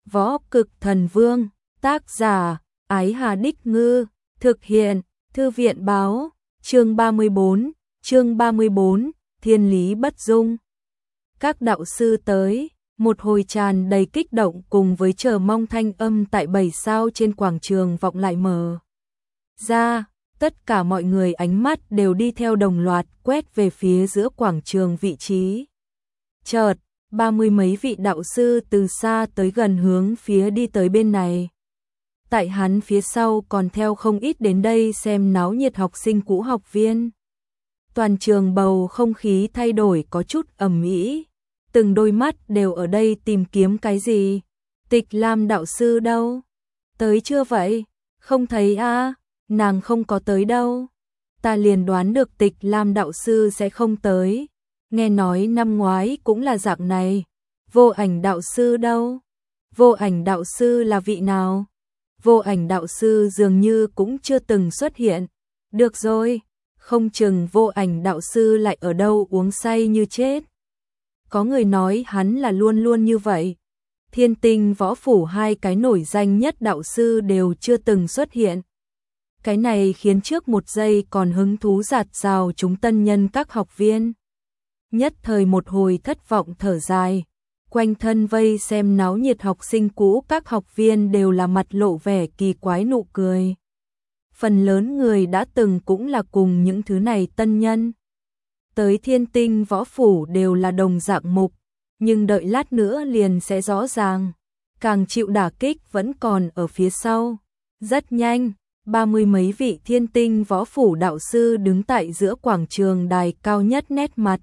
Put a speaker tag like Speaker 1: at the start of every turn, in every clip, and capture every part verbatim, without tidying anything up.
Speaker 1: Võ Cực Thần Vương, tác giả, Ái Hà Đích Ngư, thực hiện, Thư viện Báo, chương ba mươi bốn, chương ba mươi bốn, Thiên Lý Bất Dung. Các đạo sư tới, một hồi tràn đầy kích động cùng với chờ mong thanh âm tại bảy sao trên quảng trường vọng lại mở ra, tất cả mọi người ánh mắt đều đi theo đồng loạt quét về phía giữa quảng trường vị trí. Chợt, ba mươi mấy vị đạo sư từ xa tới gần hướng phía đi tới bên này. Tại hắn phía sau còn theo không ít đến đây xem náo nhiệt học sinh cũ học viên. Toàn trường bầu không khí thay đổi có chút ầm ĩ, từng đôi mắt đều ở đây tìm kiếm cái gì. Tịch Lam đạo sư đâu? Tới chưa vậy? Không thấy a, à? Nàng không có tới đâu. Ta liền đoán được Tịch Lam đạo sư sẽ không tới. Nghe nói năm ngoái cũng là dạng này. Vô Ảnh đạo sư đâu? Vô Ảnh đạo sư là vị nào? Vô Ảnh đạo sư dường như cũng chưa từng xuất hiện. Được rồi, không chừng Vô Ảnh đạo sư lại ở đâu uống say như chết. Có người nói hắn là luôn luôn như vậy. Thiên Tinh Võ Phủ hai cái nổi danh nhất đạo sư đều chưa từng xuất hiện. Cái này khiến trước một giây còn hứng thú dạt dào chúng tân nhân các học viên. Nhất thời một hồi thất vọng thở dài. Quanh thân vây xem náo nhiệt học sinh cũ các học viên đều là mặt lộ vẻ kỳ quái nụ cười. Phần lớn người đã từng cũng là cùng những thứ này tân nhân. Tới Thiên Tinh Võ Phủ đều là đồng dạng mục, nhưng đợi lát nữa liền sẽ rõ ràng. Càng chịu đả kích vẫn còn ở phía sau. Rất nhanh, ba mươi mấy vị Thiên Tinh Võ Phủ đạo sư đứng tại giữa quảng trường đài cao nhất nét mặt.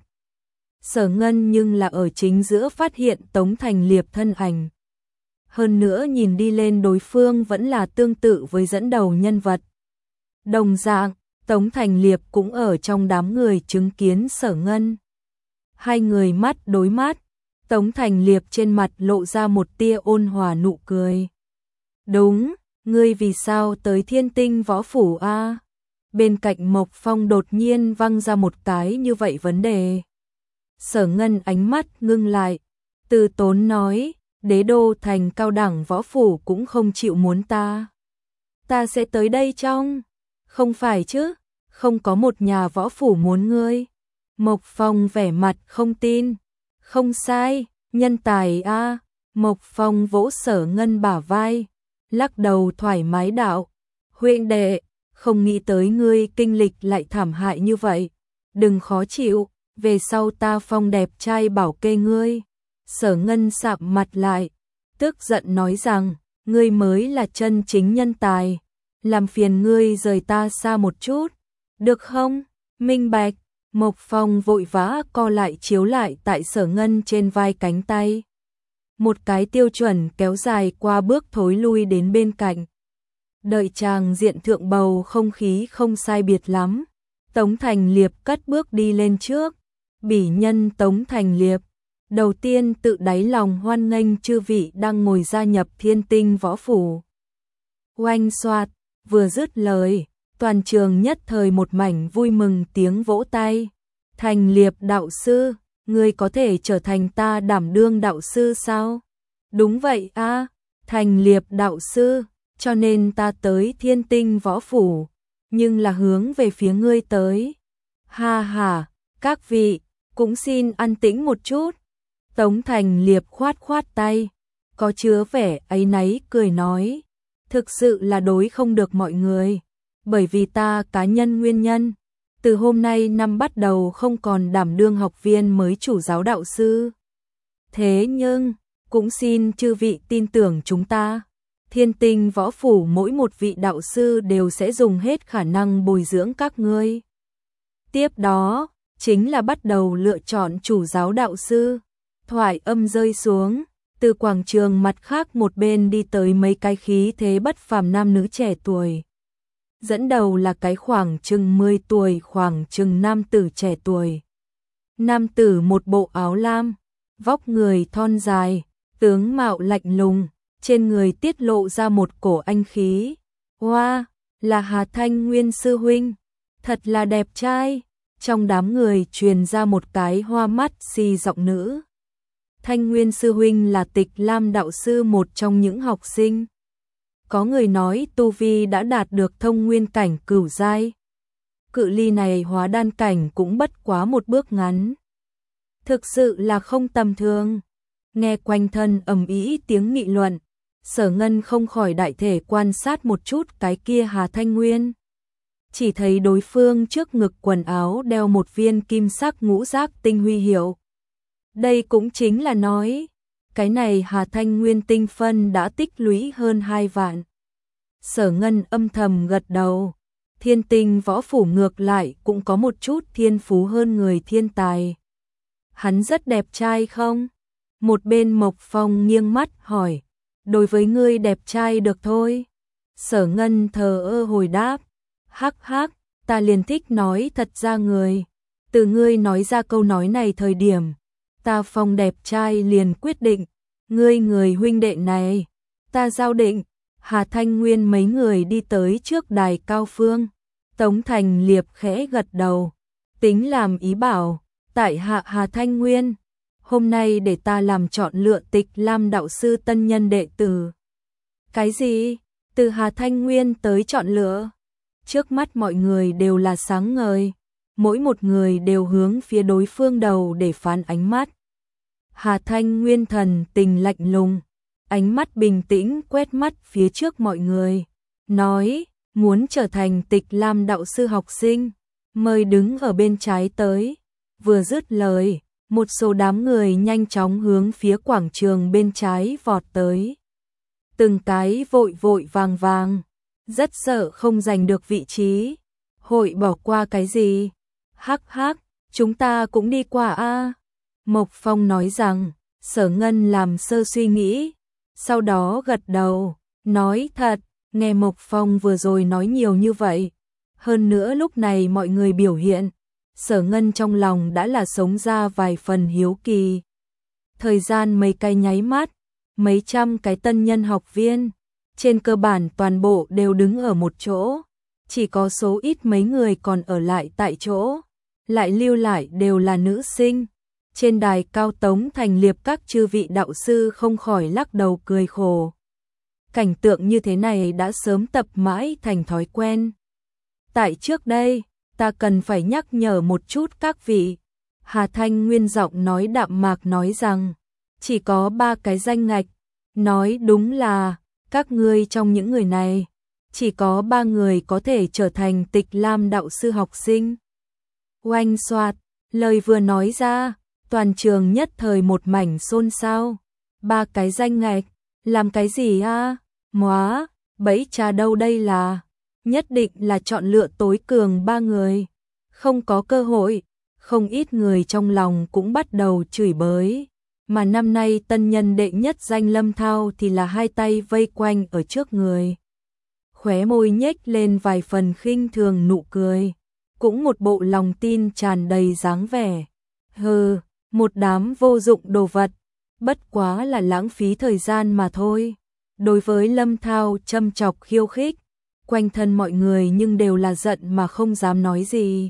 Speaker 1: Sở Ngân nhưng là ở chính giữa phát hiện Tống Thành Liệp thân ảnh. Hơn nữa nhìn đi lên đối phương vẫn là tương tự với dẫn đầu nhân vật. Đồng dạng, Tống Thành Liệp cũng ở trong đám người chứng kiến Sở Ngân. Hai người mắt đối mắt, Tống Thành Liệp trên mặt lộ ra một tia ôn hòa nụ cười. Đúng, ngươi vì sao tới Thiên Tinh Võ Phủ a? Bên cạnh Mộc Phong đột nhiên văng ra một cái như vậy vấn đề. Sở Ngân ánh mắt ngưng lại, từ tốn nói, đế đô thành cao đẳng võ phủ cũng không chịu muốn ta. Ta sẽ tới đây trong, không phải chứ, không có một nhà võ phủ muốn ngươi. Mộc Phong vẻ mặt không tin, không sai, nhân tài a. À. Mộc Phong vỗ Sở Ngân bả vai, lắc đầu thoải mái đạo, huynh đệ, không nghĩ tới ngươi kinh lịch lại thảm hại như vậy, đừng khó chịu. Về sau ta Phong đẹp trai bảo kê ngươi. Sở Ngân sạm mặt lại, tức giận nói rằng, ngươi mới là chân chính nhân tài, làm phiền ngươi rời ta xa một chút, được không? Minh bạch. Mộc Phong vội vã co lại chiếu lại tại Sở Ngân trên vai cánh tay. Một cái tiêu chuẩn kéo dài qua bước thối lui đến bên cạnh. Đợi chàng diện thượng bầu không khí không sai biệt lắm. Tống Thành Liệp cất bước đi lên trước. Bỉ nhân Tống Thành Liệp, đầu tiên tự đáy lòng hoan nghênh chư vị đang ngồi gia nhập Thiên Tinh Võ Phủ. Oanh xoạt, vừa dứt lời, toàn trường nhất thời một mảnh vui mừng tiếng vỗ tay. Thành Liệp đạo sư, ngươi có thể trở thành ta đảm đương đạo sư sao? Đúng vậy a, à, Thành Liệp đạo sư, cho nên ta tới Thiên Tinh Võ Phủ, nhưng là hướng về phía ngươi tới. Ha ha, các vị, cũng xin an tĩnh một chút. Tống Thành Liệp khoát khoát tay, có chứa vẻ áy náy cười nói, thực sự là đối không được mọi người, bởi vì ta cá nhân nguyên nhân, từ hôm nay năm bắt đầu không còn đảm đương học viên mới chủ giáo đạo sư. Thế nhưng, cũng xin chư vị tin tưởng chúng ta, Thiên Tinh Võ Phủ mỗi một vị đạo sư đều sẽ dùng hết khả năng bồi dưỡng các ngươi. Tiếp đó, chính là bắt đầu lựa chọn chủ giáo đạo sư. Thoại âm rơi xuống, từ quảng trường mặt khác một bên đi tới mấy cái khí thế bất phàm nam nữ trẻ tuổi. Dẫn đầu là cái khoảng chừng mười tuổi, khoảng chừng nam tử trẻ tuổi. Nam tử một bộ áo lam, vóc người thon dài, tướng mạo lạnh lùng, trên người tiết lộ ra một cổ anh khí. Hoa, wow, là Hà Thanh Nguyên sư huynh, thật là đẹp trai. Trong đám người truyền ra một cái hoa mắt xì giọng nữ. Thanh Nguyên sư huynh là Tịch Lam đạo sư, một trong những học sinh. Có người nói tu vi đã đạt được thông nguyên cảnh cửu giai. Cự ly này hóa đan cảnh cũng bất quá một bước ngắn. Thực sự là không tầm thường. Nghe quanh thân ầm ĩ tiếng nghị luận, Sở Ngân không khỏi đại thể quan sát một chút cái kia Hà Thanh Nguyên. Chỉ thấy đối phương trước ngực quần áo đeo một viên kim sắc ngũ giác tinh huy hiệu. Đây cũng chính là nói, cái này Hà Thanh Nguyên tinh phân đã tích lũy hơn hai vạn. Sở Ngân âm thầm gật đầu, thiên tinh võ phủ ngược lại cũng có một chút thiên phú hơn người thiên tài. Hắn rất đẹp trai không? Một bên Mộc Phong nghiêng mắt hỏi, đối với ngươi đẹp trai được thôi. Sở Ngân thờ ơ hồi đáp, hắc hắc, ta liền thích nói thật ra người. Từ ngươi nói ra câu nói này thời điểm, ta Phong đẹp trai liền quyết định, ngươi người huynh đệ này, ta giao định. Hà Thanh Nguyên mấy người đi tới trước đài cao phương, Tống Thành Liệp khẽ gật đầu, tính làm ý bảo, tại hạ Hà Thanh Nguyên, hôm nay để ta làm chọn lựa Tịch Lam đạo sư tân nhân đệ tử. Cái gì? Từ Hà Thanh Nguyên tới chọn lựa? Trước mắt mọi người đều là sáng ngời, mỗi một người đều hướng phía đối phương đầu để phán ánh mắt. Hà Thanh Nguyên thần tình lạnh lùng, ánh mắt bình tĩnh quét mắt phía trước mọi người, nói, muốn trở thành Tịch Lam đạo sư học sinh, mời đứng ở bên trái tới. Vừa dứt lời, một số đám người nhanh chóng hướng phía quảng trường bên trái vọt tới. Từng cái vội vội vàng vàng, rất sợ không giành được vị trí. Hội bỏ qua cái gì? Hắc hắc, chúng ta cũng đi qua a. Mộc Phong nói rằng, Sở Ngân làm sơ suy nghĩ, sau đó gật đầu, nói thật, nghe Mộc Phong vừa rồi nói nhiều như vậy. Hơn nữa lúc này mọi người biểu hiện, Sở Ngân trong lòng đã là sống ra vài phần hiếu kỳ. Thời gian mấy cái nháy mắt, mấy trăm cái tân nhân học viên, trên cơ bản toàn bộ đều đứng ở một chỗ, chỉ có số ít mấy người còn ở lại tại chỗ, lại lưu lại đều là nữ sinh. Trên đài cao Tống Thành Liệp các chư vị đạo sư không khỏi lắc đầu cười khổ. Cảnh tượng như thế này đã sớm tập mãi thành thói quen. Tại trước đây, ta cần phải nhắc nhở một chút các vị. Hà Thanh Nguyên giọng nói đạm mạc nói rằng, chỉ có ba cái danh ngạch. Nói đúng là, các ngươi trong những người này, chỉ có ba người có thể trở thành Tịch Lam đạo sư học sinh. Oanh xoạt, lời vừa nói ra, toàn trường nhất thời một mảnh xôn xao. Ba cái danh ngạch, làm cái gì a? Móa, bẫy trà đâu đây là? Nhất định là chọn lựa tối cường ba người. Không có cơ hội, không ít người trong lòng cũng bắt đầu chửi bới. Mà năm nay tân nhân đệ nhất danh Lâm Thao thì là hai tay vây quanh ở trước người. Khóe môi nhếch lên vài phần khinh thường nụ cười. Cũng một bộ lòng tin tràn đầy dáng vẻ. Hừ, một đám vô dụng đồ vật. Bất quá là lãng phí thời gian mà thôi. Đối với Lâm Thao châm chọc khiêu khích, quanh thân mọi người nhưng đều là giận mà không dám nói gì.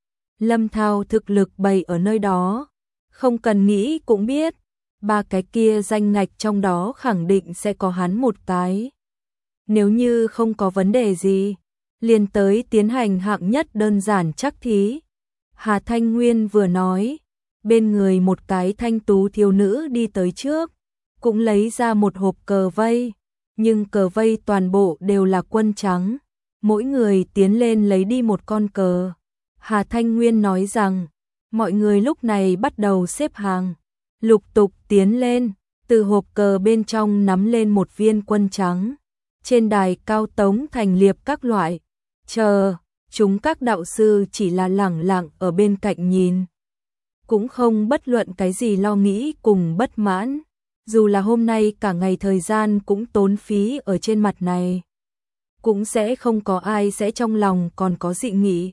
Speaker 1: Lâm Thao thực lực bày ở nơi đó, không cần nghĩ cũng biết, ba cái kia danh ngạch trong đó khẳng định sẽ có hắn một cái. Nếu như không có vấn đề gì, liền tới tiến hành hạng nhất đơn giản chắc thí. Hà Thanh Nguyên vừa nói, bên người một cái thanh tú thiếu nữ đi tới trước, cũng lấy ra một hộp cờ vây, nhưng cờ vây toàn bộ đều là quân trắng, mỗi người tiến lên lấy đi một con cờ. Hà Thanh Nguyên nói rằng, mọi người lúc này bắt đầu xếp hàng, lục tục tiến lên, từ hộp cờ bên trong nắm lên một viên quân trắng. Trên đài cao Tống Thành Liệp các loại, chờ, chúng các đạo sư chỉ là lẳng lặng ở bên cạnh nhìn. Cũng không bất luận cái gì lo nghĩ cùng bất mãn, dù là hôm nay cả ngày thời gian cũng tốn phí ở trên mặt này. Cũng sẽ không có ai sẽ trong lòng còn có dị nghị.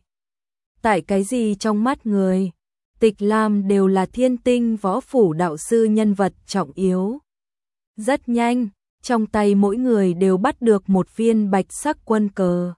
Speaker 1: Tại cái gì trong mắt người, Tịch Lam đều là thiên tinh võ phủ đạo sư nhân vật trọng yếu. Rất nhanh, trong tay mỗi người đều bắt được một viên bạch sắc quân cờ.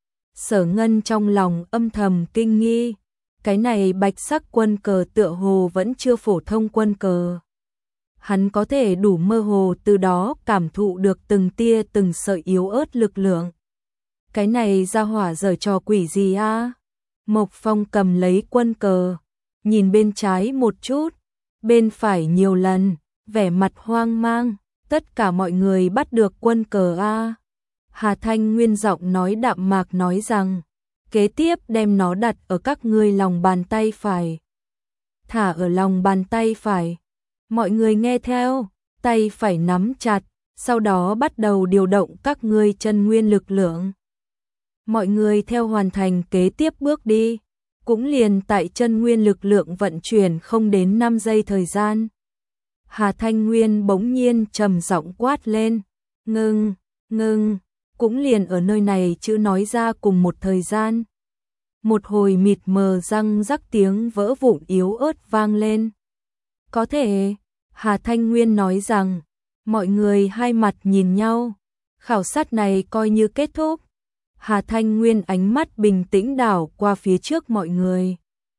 Speaker 1: Sở Ngân trong lòng âm thầm kinh nghi, cái này bạch sắc quân cờ tựa hồ vẫn chưa phổ thông quân cờ. hắn có thể đủ mơ hồ từ đó cảm thụ được từng tia từng sợi yếu ớt lực lượng. Cái này ra hỏa giở trò quỷ gì a? Mộc Phong cầm lấy quân cờ, nhìn bên trái một chút, bên phải nhiều lần, vẻ mặt hoang mang, tất cả mọi người bắt được quân cờ a. Hà Thanh Nguyên giọng nói đạm mạc nói rằng, kế tiếp đem nó đặt ở các ngươi lòng bàn tay phải. Thả ở lòng bàn tay phải. Mọi người nghe theo, tay phải nắm chặt, sau đó bắt đầu điều động các ngươi chân nguyên lực lượng. Mọi người theo hoàn thành kế tiếp bước đi, cũng liền tại chân nguyên lực lượng vận chuyển không đến năm giây thời gian. Hà Thanh Nguyên bỗng nhiên trầm giọng quát lên, ngưng, ngưng, cũng liền ở nơi này chữ nói ra cùng một thời gian. Một hồi mịt mờ răng rắc tiếng vỡ vụn yếu ớt vang lên. Có thể, Hà Thanh Nguyên nói rằng, mọi người hai mặt nhìn nhau, khảo sát này coi như kết thúc. Hà Thanh Nguyên ánh mắt bình tĩnh đảo qua phía trước mọi người.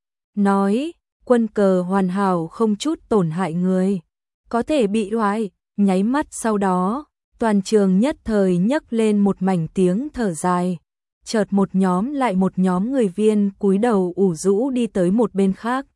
Speaker 1: Nói, quân cờ hoàn hảo không chút tổn hại người. Có thể bị hoại, nháy mắt sau đó, toàn trường nhất thời nhấc lên một mảnh tiếng thở dài. Chợt một nhóm lại một nhóm người viên cúi đầu ủ rũ đi tới một bên khác.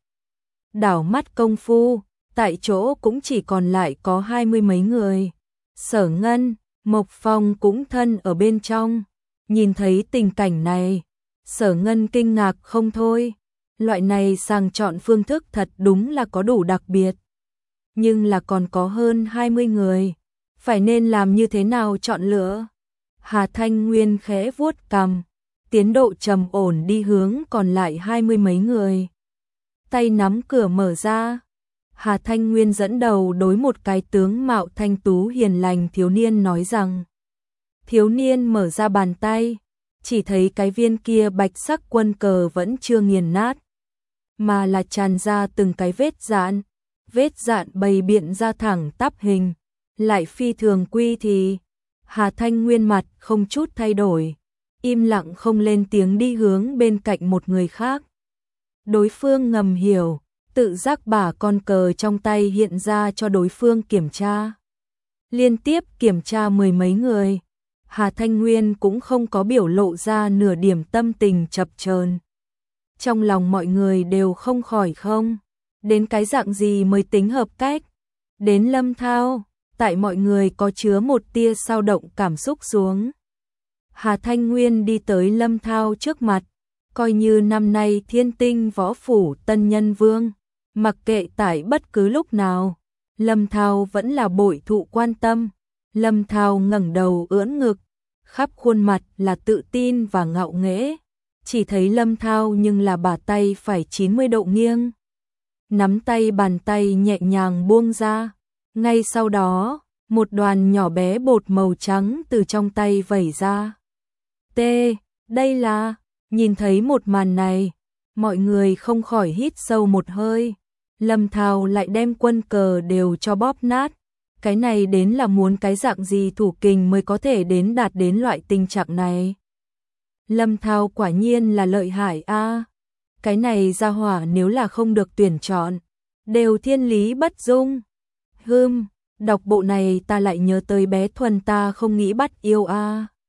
Speaker 1: Đảo mắt công phu, tại chỗ cũng chỉ còn lại có hai mươi mấy người. Sở Ngân, Mộc Phong cũng thân ở bên trong. Nhìn thấy tình cảnh này, Sở Ngân kinh ngạc không thôi. Loại này sàng chọn phương thức thật đúng là có đủ đặc biệt. Nhưng là còn có hơn hai mươi người. Phải nên làm như thế nào chọn lựa? Hà Thanh Nguyên khẽ vuốt cằm, tiến độ trầm ổn đi hướng còn lại hai mươi mấy người. Tay nắm cửa mở ra. Hà Thanh Nguyên dẫn đầu đối một cái tướng mạo thanh tú hiền lành thiếu niên nói rằng. Thiếu niên mở ra bàn tay, chỉ thấy cái viên kia bạch sắc quân cờ vẫn chưa nghiền nát, mà là tràn ra từng cái vết dạn, vết dạn bày biện ra thẳng tắp hình, lại phi thường quy thì. Hà Thanh Nguyên mặt không chút thay đổi, im lặng không lên tiếng đi hướng bên cạnh một người khác. Đối phương ngầm hiểu, tự giác bả con cờ trong tay hiện ra cho đối phương kiểm tra. Liên tiếp kiểm tra mười mấy người, Hà Thanh Nguyên cũng không có biểu lộ ra nửa điểm tâm tình chập chờn. Trong lòng mọi người đều không khỏi không, đến cái dạng gì mới tính hợp cách. Đến Lâm Thao, tại mọi người có chứa một tia dao động cảm xúc xuống. Hà Thanh Nguyên đi tới Lâm Thao trước mặt, coi như năm nay Thiên Tinh Võ Phủ Tân Nhân Vương, mặc kệ tại bất cứ lúc nào, Lâm Thao vẫn là bội thụ quan tâm. Lâm Thao ngẩng đầu ưỡn ngực, khắp khuôn mặt là tự tin và ngạo nghễ. Chỉ thấy Lâm Thao nhưng là bả tay phải chín mươi độ nghiêng, nắm tay bàn tay nhẹ nhàng buông ra. Ngay sau đó, một đoàn nhỏ bé bột màu trắng từ trong tay vẩy ra. T, đây là, nhìn thấy một màn này, mọi người không khỏi hít sâu một hơi. Lâm Thao lại đem quân cờ đều cho bóp nát. Cái này đến là muốn cái dạng gì thủ kình mới có thể đến đạt đến loại tình trạng này. Lâm Thao quả nhiên là lợi hại a. Cái này ra hỏa nếu là không được tuyển chọn, đều thiên lý bất dung. Hừm, đọc bộ này ta lại nhớ tới bé Thuần ta không nghĩ bắt yêu a.